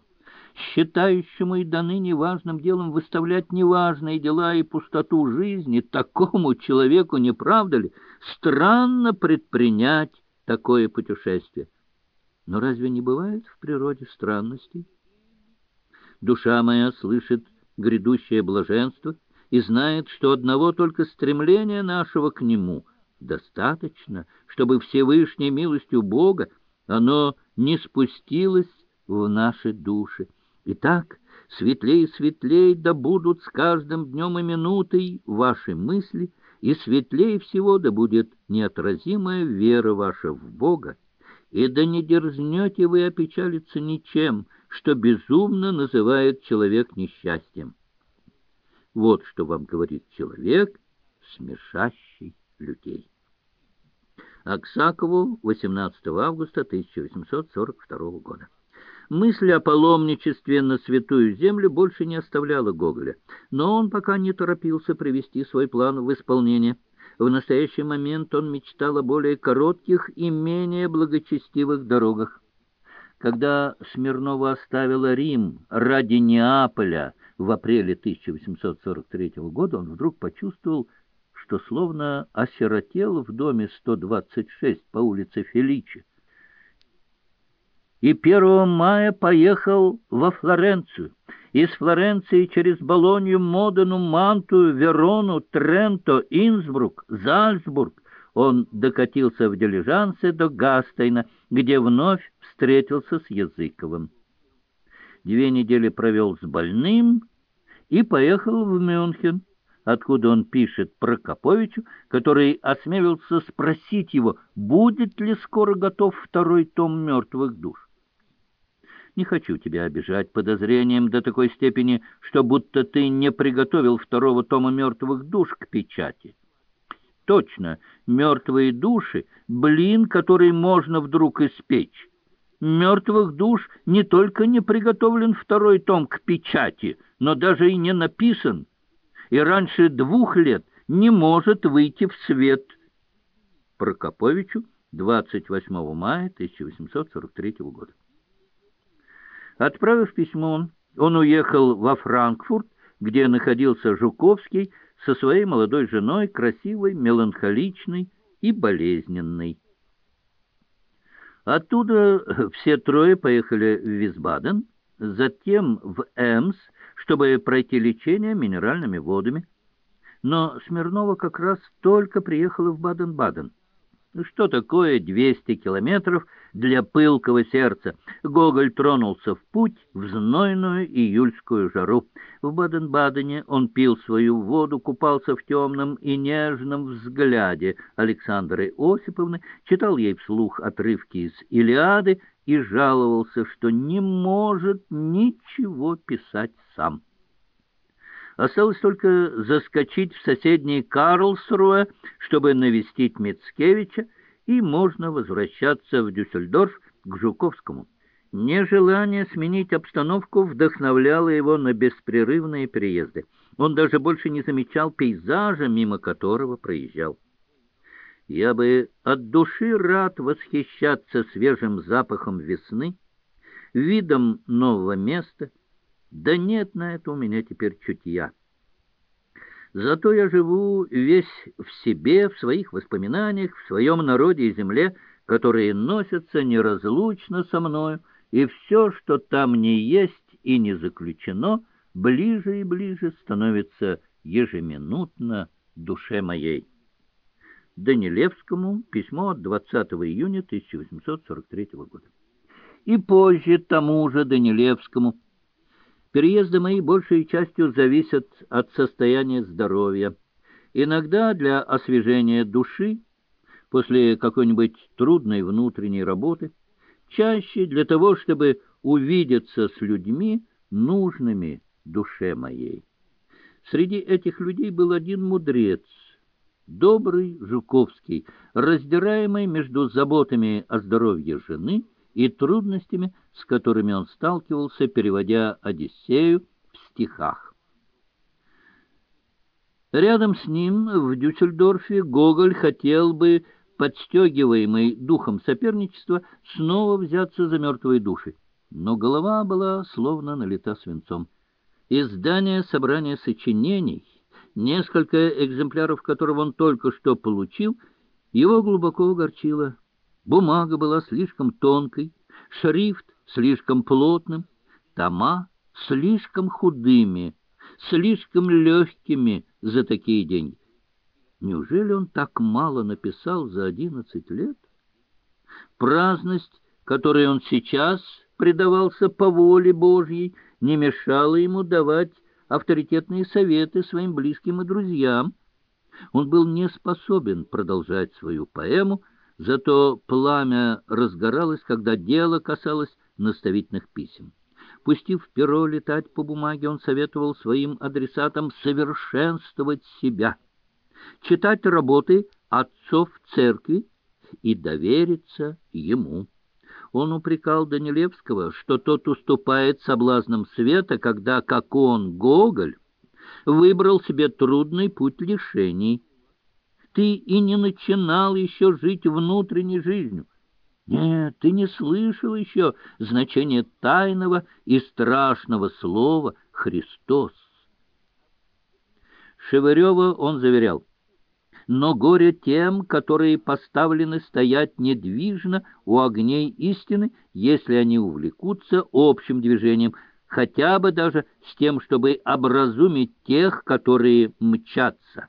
считающему и до ныне важным делом выставлять неважные дела и пустоту жизни, такому человеку, не правда ли, странно предпринять такое путешествие? Но разве не бывает в природе странностей? Душа моя слышит грядущее блаженство и знает, что одного только стремления нашего к нему достаточно, чтобы Всевышней милостью Бога оно не спустилось в наши души. Итак, светлей и светлей да будут с каждым днем и минутой ваши мысли, и светлее всего да будет неотразимая вера ваша в Бога, и да не дерзнете вы опечалиться ничем, что безумно называет человек несчастьем. Вот что вам говорит человек, смешащий людей. Аксакову, восемнадцатого августа тысяча восемьсот сорок второго года. Мысль о паломничестве на Святую Землю больше не оставляла Гоголя, но он пока не торопился привести свой план в исполнение. В настоящий момент он мечтал о более коротких и менее благочестивых дорогах. Когда Смирнова оставила Рим ради Неаполя в апреле тысяча восемьсот сорок третьего года, он вдруг почувствовал, что словно осиротел в доме сто двадцать шесть по улице Феличи, и первого мая поехал во Флоренцию. Из Флоренции через Болонью, Модену, Мантую, Верону, Тренто, Инсбрук, Зальцбург он докатился в дилижансе до Гастейна, где вновь встретился с Языковым. Две недели провел с больным и поехал в Мюнхен, откуда он пишет Прокоповичу, который осмелился спросить его, будет ли скоро готов второй том «Мертвых душ». Не хочу тебя обижать подозрением до такой степени, что будто ты не приготовил второго тома «Мертвых душ» к печати. Точно, «Мертвые души» — блин, который можно вдруг испечь. «Мертвых душ» не только не приготовлен второй том к печати, но даже и не написан, и раньше двух лет не может выйти в свет. Прокоповичу, двадцать восьмого мая тысяча восемьсот сорок третьего года. Отправив письмо, он уехал во Франкфурт, где находился Жуковский со своей молодой женой, красивой, меланхоличной и болезненной. Оттуда все трое поехали в Висбаден, затем в Эмс, чтобы пройти лечение минеральными водами. Но Смирнова как раз только приехала в Баден-Баден. Что такое двести километров для пылкого сердца? Гоголь тронулся в путь в знойную июльскую жару. В Баден-Бадене он пил свою воду, купался в темном и нежном взгляде Александры Осиповны, читал ей вслух отрывки из «Илиады» и жаловался, что не может ничего писать сам. Осталось только заскочить в соседний Карлсруэ, чтобы навестить Мицкевича, и можно возвращаться в Дюссельдорф к Жуковскому. Нежелание сменить обстановку вдохновляло его на беспрерывные переезды. Он даже больше не замечал пейзажа, мимо которого проезжал. Я бы от души рад восхищаться свежим запахом весны, видом нового места. Да нет на это у меня теперь чутья. Зато я живу весь в себе, в своих воспоминаниях, в своем народе и земле, которые носятся неразлучно со мною, и все, что там не есть и не заключено, ближе и ближе становится ежеминутно душе моей. Данилевскому письмо от двадцатого июня тысяча восемьсот сорок третьего года. И позже тому же Данилевскому. Переезды мои большей частью зависят от состояния здоровья. Иногда для освежения души, после какой-нибудь трудной внутренней работы, чаще для того, чтобы увидеться с людьми, нужными душе моей. Среди этих людей был один мудрец, добрый Жуковский, раздираемый между заботами о здоровье жены и трудностями, с которыми он сталкивался, переводя «Одиссею» в стихах. Рядом с ним в Дюссельдорфе Гоголь хотел бы, подстегиваемый духом соперничества, снова взяться за «Мертвые души», но голова была словно налита свинцом. Издание собрания сочинений, несколько экземпляров которого он только что получил, его глубоко огорчило. Бумага была слишком тонкой, шрифт слишком плотным, тома слишком худыми. слишком легкими за такие деньги. Неужели он так мало написал за одиннадцать лет? Праздность, которой он сейчас предавался по воле Божьей, не мешала ему давать авторитетные советы своим близким и друзьям. Он был не способен продолжать свою поэму, зато пламя разгоралось, когда дело касалось наставительных писем. Пустив перо летать по бумаге, он советовал своим адресатам совершенствовать себя, читать работы отцов церкви и довериться ему. Он упрекал Данилевского, что тот уступает соблазнам света, когда, как он, Гоголь, выбрал себе трудный путь лишений. Ты и не начинал еще жить внутренней жизнью. Нет, ты не слышал еще значения тайного и страшного слова «Христос». Шевырева он заверял: «Но горе тем, которые поставлены стоять недвижно у огней истины, если они увлекутся общим движением, хотя бы даже с тем, чтобы образумить тех, которые мчатся».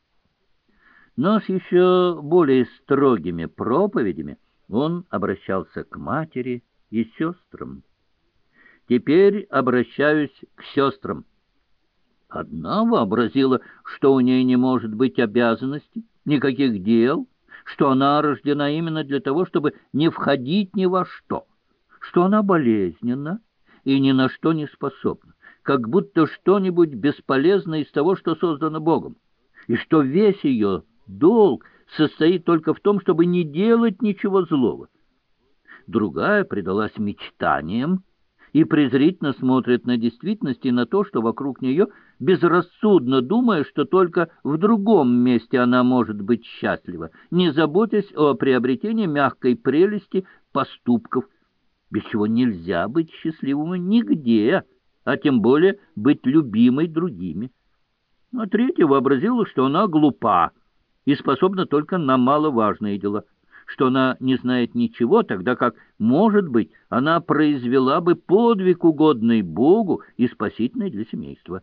Но с еще более строгими проповедями он обращался к матери и сестрам. «Теперь обращаюсь к сестрам. Одна вообразила, что у ней не может быть обязанностей, никаких дел, что она рождена именно для того, чтобы не входить ни во что, что она болезненна и ни на что не способна, как будто что-нибудь бесполезно из того, что создано Богом, и что весь ее долг состоит только в том, чтобы не делать ничего злого. Другая предалась мечтаниям и презрительно смотрит на действительность и на то, что вокруг нее, безрассудно думая, что только в другом месте она может быть счастлива, не заботясь о приобретении мягкой прелести поступков, без чего нельзя быть счастливым нигде, а тем более быть любимой другими. А третья вообразила, что она глупа и способна только на маловажные дела, что она не знает ничего, тогда как, может быть, она произвела бы подвиг, угодный Богу и спасительный для семейства.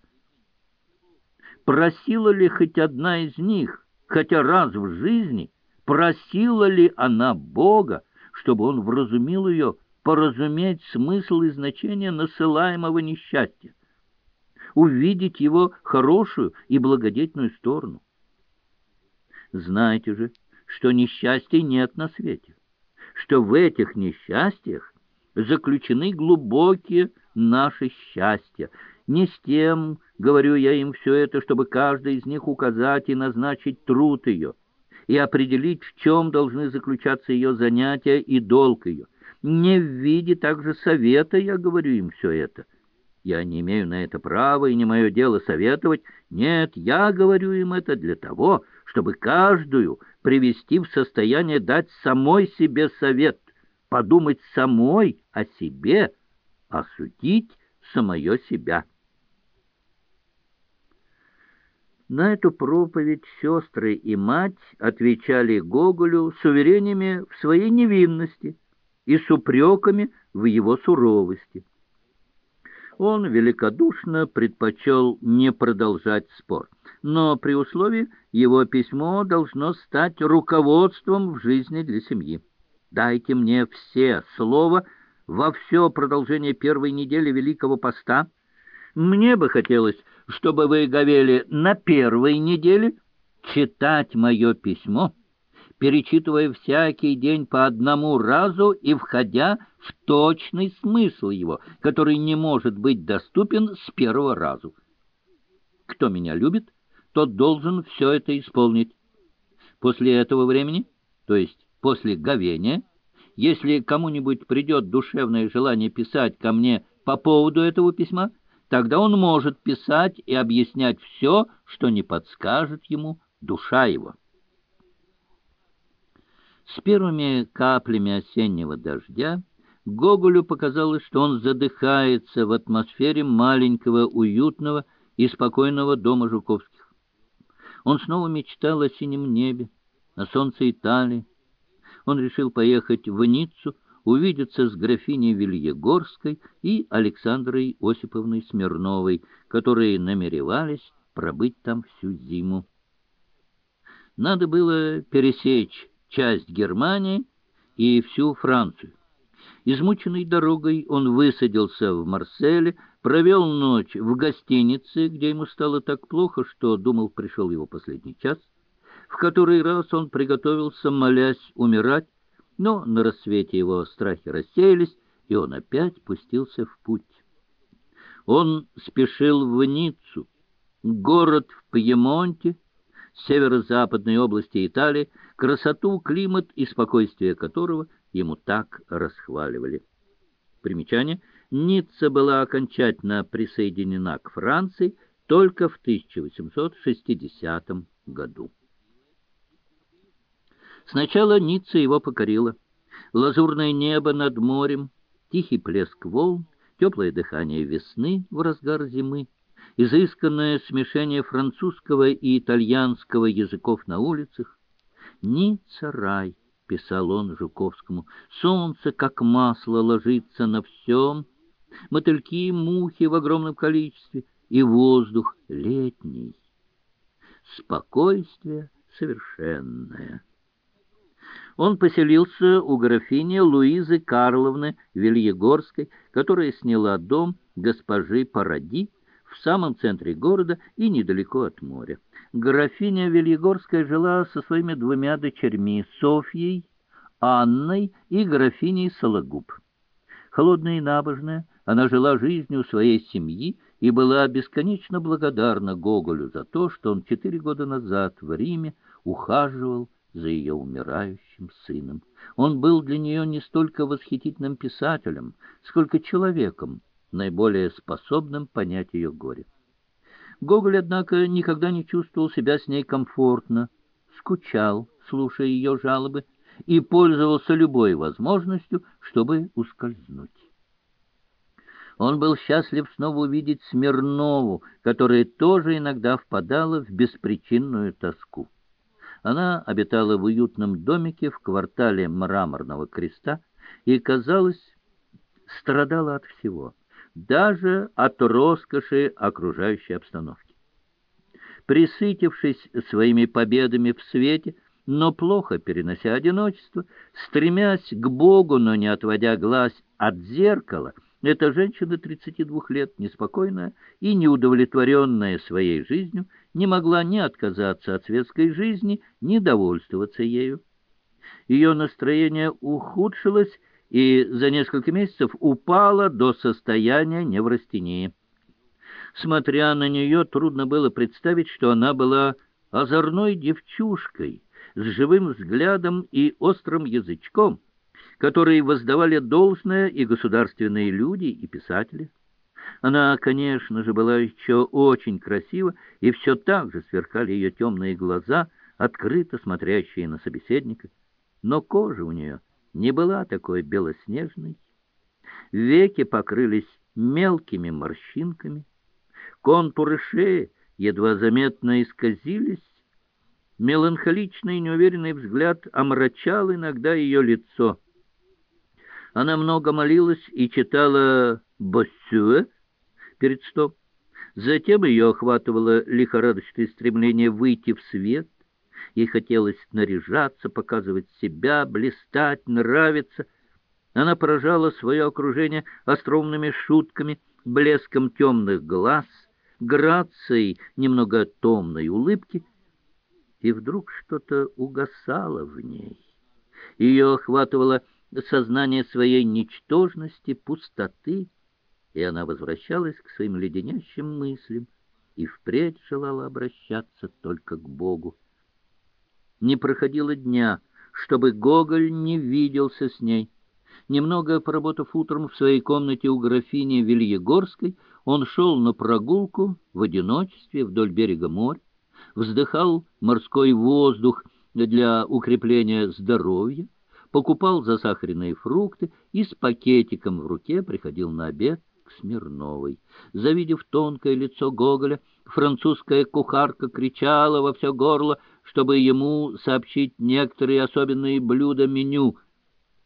Просила ли хоть одна из них, хотя раз в жизни, просила ли она Бога, чтобы он вразумил ее поразуметь смысл и значение насылаемого несчастья, увидеть его хорошую и благодетельную сторону? Знайте же, что несчастий нет на свете, что в этих несчастьях заключены глубокие наши счастья. Не с тем, говорю я им все это, чтобы каждый из них указать и назначить труд ее, и определить, в чем должны заключаться ее занятия и долг ее. Не в виде также совета я говорю им все это. Я не имею на это права, и не мое дело советовать. Нет, я говорю им это для того, чтобы каждую привести в состояние дать самой себе совет, подумать самой о себе, осудить самое себя. На эту проповедь сестры и мать отвечали Гоголю с уверениями в своей невинности и с упреками в его суровости. Он великодушно предпочел не продолжать спор, но при условии его письмо должно стать руководством в жизни для семьи. Дайте мне все слово во все продолжение первой недели Великого Поста. Мне бы хотелось, чтобы вы, говели, на первой неделе читать мое письмо, перечитывая всякий день по одному разу и входя в точный смысл его, который не может быть доступен с первого разу. Кто меня любит, тот должен все это исполнить. После этого времени, то есть после говения, если кому-нибудь придет душевное желание писать ко мне по поводу этого письма, тогда он может писать и объяснять все, что не подскажет ему душа его. С первыми каплями осеннего дождя Гоголю показалось, что он задыхается в атмосфере маленького, уютного и спокойного дома Жуковских. Он снова мечтал о синем небе, о солнце Италии. Он решил поехать в Ниццу, увидеться с графиней Вильегорской и Александрой Осиповной Смирновой, которые намеревались пробыть там всю зиму. Надо было пересечь часть Германии и всю Францию. Измученный дорогой, он высадился в Марселе, провел ночь в гостинице, где ему стало так плохо, что думал, пришел его последний час. В который раз он приготовился, молясь, умирать, но на рассвете его страхи рассеялись, и он опять пустился в путь. Он спешил в Ниццу, город в Пьемонте, северо-западной области Италии, красоту, климат и спокойствие которого ему так расхваливали. Примечание. Ницца была окончательно присоединена к Франции только в тысяча восемьсот шестидесятом году. Сначала Ницца его покорила. Лазурное небо над морем, тихий плеск волн, теплое дыхание весны в разгар зимы, изысканное смешение французского и итальянского языков на улицах. «Ницца — рай», — писал он Жуковскому, — «солнце, как масло, ложится на всем, мотыльки и мухи в огромном количестве, и воздух летний, спокойствие совершенное». Он поселился у графини Луизы Карловны Вильегорской, которая сняла дом госпожи Паради в самом центре города и недалеко от моря. Графиня Вильегорская жила со своими двумя дочерьми, Софьей, Анной и графиней Сологуб. Холодная и набожная, она жила жизнью своей семьи и была бесконечно благодарна Гоголю за то, что он четыре года назад в Риме ухаживал за ее умирающим сыном. Он был для нее не столько восхитительным писателем, сколько человеком, наиболее способным понять ее горе. Гоголь, однако, никогда не чувствовал себя с ней комфортно, скучал, слушая ее жалобы, и пользовался любой возможностью, чтобы ускользнуть. Он был счастлив снова увидеть Смирнову, которая тоже иногда впадала в беспричинную тоску. Она обитала в уютном домике в квартале Мраморного Креста и, казалось, страдала от всего, даже от роскоши окружающей обстановки. Присытившись своими победами в свете, но плохо перенося одиночество, стремясь к Богу, но не отводя глаз от зеркала, эта женщина тридцати двух лет, неспокойная и неудовлетворенная своей жизнью, не могла ни отказаться от светской жизни, ни довольствоваться ею. Ее настроение ухудшилось и за несколько месяцев упало до состояния неврастении. Смотря на нее, трудно было представить, что она была озорной девчушкой с живым взглядом и острым язычком, которые воздавали должное и государственные люди, и писатели. Она, конечно же, была еще очень красива, и все так же сверкали ее темные глаза, открыто смотрящие на собеседника. Но кожа у нее не была такой белоснежной. Веки покрылись мелкими морщинками, контуры шеи едва заметно исказились, меланхоличный и неуверенный взгляд омрачал иногда ее лицо. Она много молилась и читала «Боссюэ» перед сном. Затем ее охватывало лихорадочное стремление выйти в свет. Ей хотелось наряжаться, показывать себя, блистать, нравиться. Она поражала свое окружение остроумными шутками, блеском темных глаз, грацией немного томной улыбки. И вдруг что-то угасало в ней. Ее охватывало сознание своей ничтожности, пустоты, и она возвращалась к своим леденящим мыслям и впредь желала обращаться только к Богу. Не проходило дня, чтобы Гоголь не виделся с ней. Немного поработав утром в своей комнате у графини Вильегорской, он шел на прогулку в одиночестве вдоль берега моря, вздыхал морской воздух для укрепления здоровья, покупал засахаренные фрукты и с пакетиком в руке приходил на обед к Смирновой. Завидев тонкое лицо Гоголя, французская кухарка кричала во все горло, чтобы ему сообщить некоторые особенные блюда меню.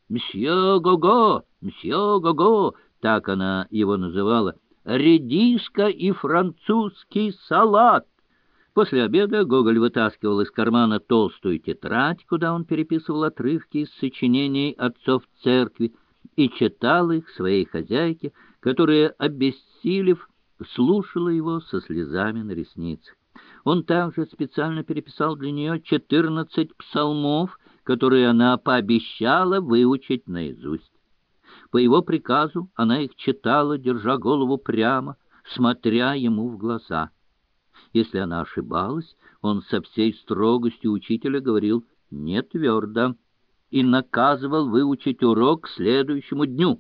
«Мсье Гого! Мсье Гого!» — так она его называла. «Редиска и французский салат!» После обеда Гоголь вытаскивал из кармана толстую тетрадь, куда он переписывал отрывки из сочинений отцов церкви, и читал их своей хозяйке, которая, обессилев, слушала его со слезами на ресницах. Он также специально переписал для нее четырнадцать псалмов, которые она пообещала выучить наизусть. По его приказу она их читала, держа голову прямо, смотря ему в глаза. Если она ошибалась, он со всей строгостью учителя говорил «не твердо» и наказывал выучить урок к следующему дню.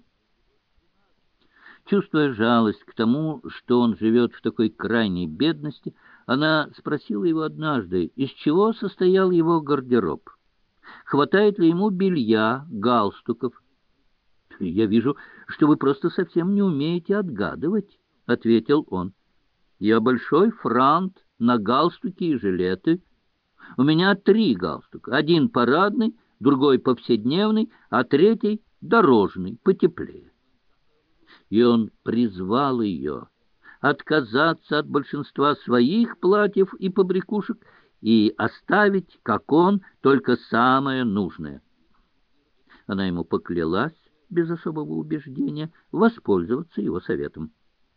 Чувствуя жалость к тому, что он живет в такой крайней бедности, она спросила его однажды, из чего состоял его гардероб. Хватает ли ему белья, галстуков? — Я вижу, что вы просто совсем не умеете отгадывать, — ответил он. — Я большой франт на галстуки и жилеты. У меня три галстука. Один парадный, другой повседневный, а третий дорожный, потеплее. И он призвал ее отказаться от большинства своих платьев и побрякушек и оставить, как он, только самое нужное. Она ему поклялась, без особого убеждения, воспользоваться его советом.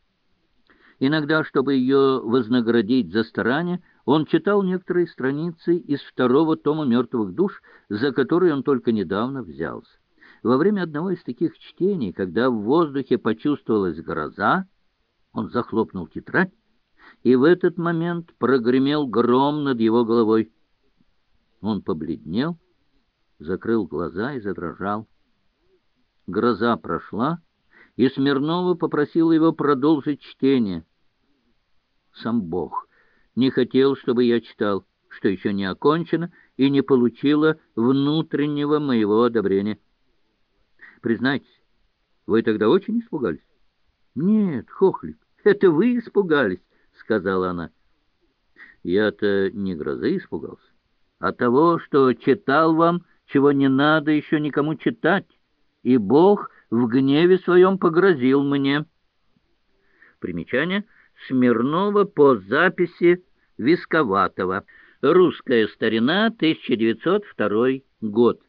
Иногда, чтобы ее вознаградить за старание, он читал некоторые страницы из второго тома «Мертвых душ», за которые он только недавно взялся. Во время одного из таких чтений, когда в воздухе почувствовалась гроза, он захлопнул тетрадь, и в этот момент прогремел гром над его головой. Он побледнел, закрыл глаза и задрожал. Гроза прошла, и Смирнова попросила его продолжить чтение. Сам Бог не хотел, чтобы я читал, что еще не окончено и не получило внутреннего моего одобрения. Признайтесь, вы тогда очень испугались? — Нет, хохлик, это вы испугались, — сказала она. — Я-то не грозы испугался, а того, что читал вам, чего не надо еще никому читать, и Бог в гневе своем погрозил мне. Примечание. Смирнова по записи Висковатого. Русская старина, тысяча девятьсот второй год.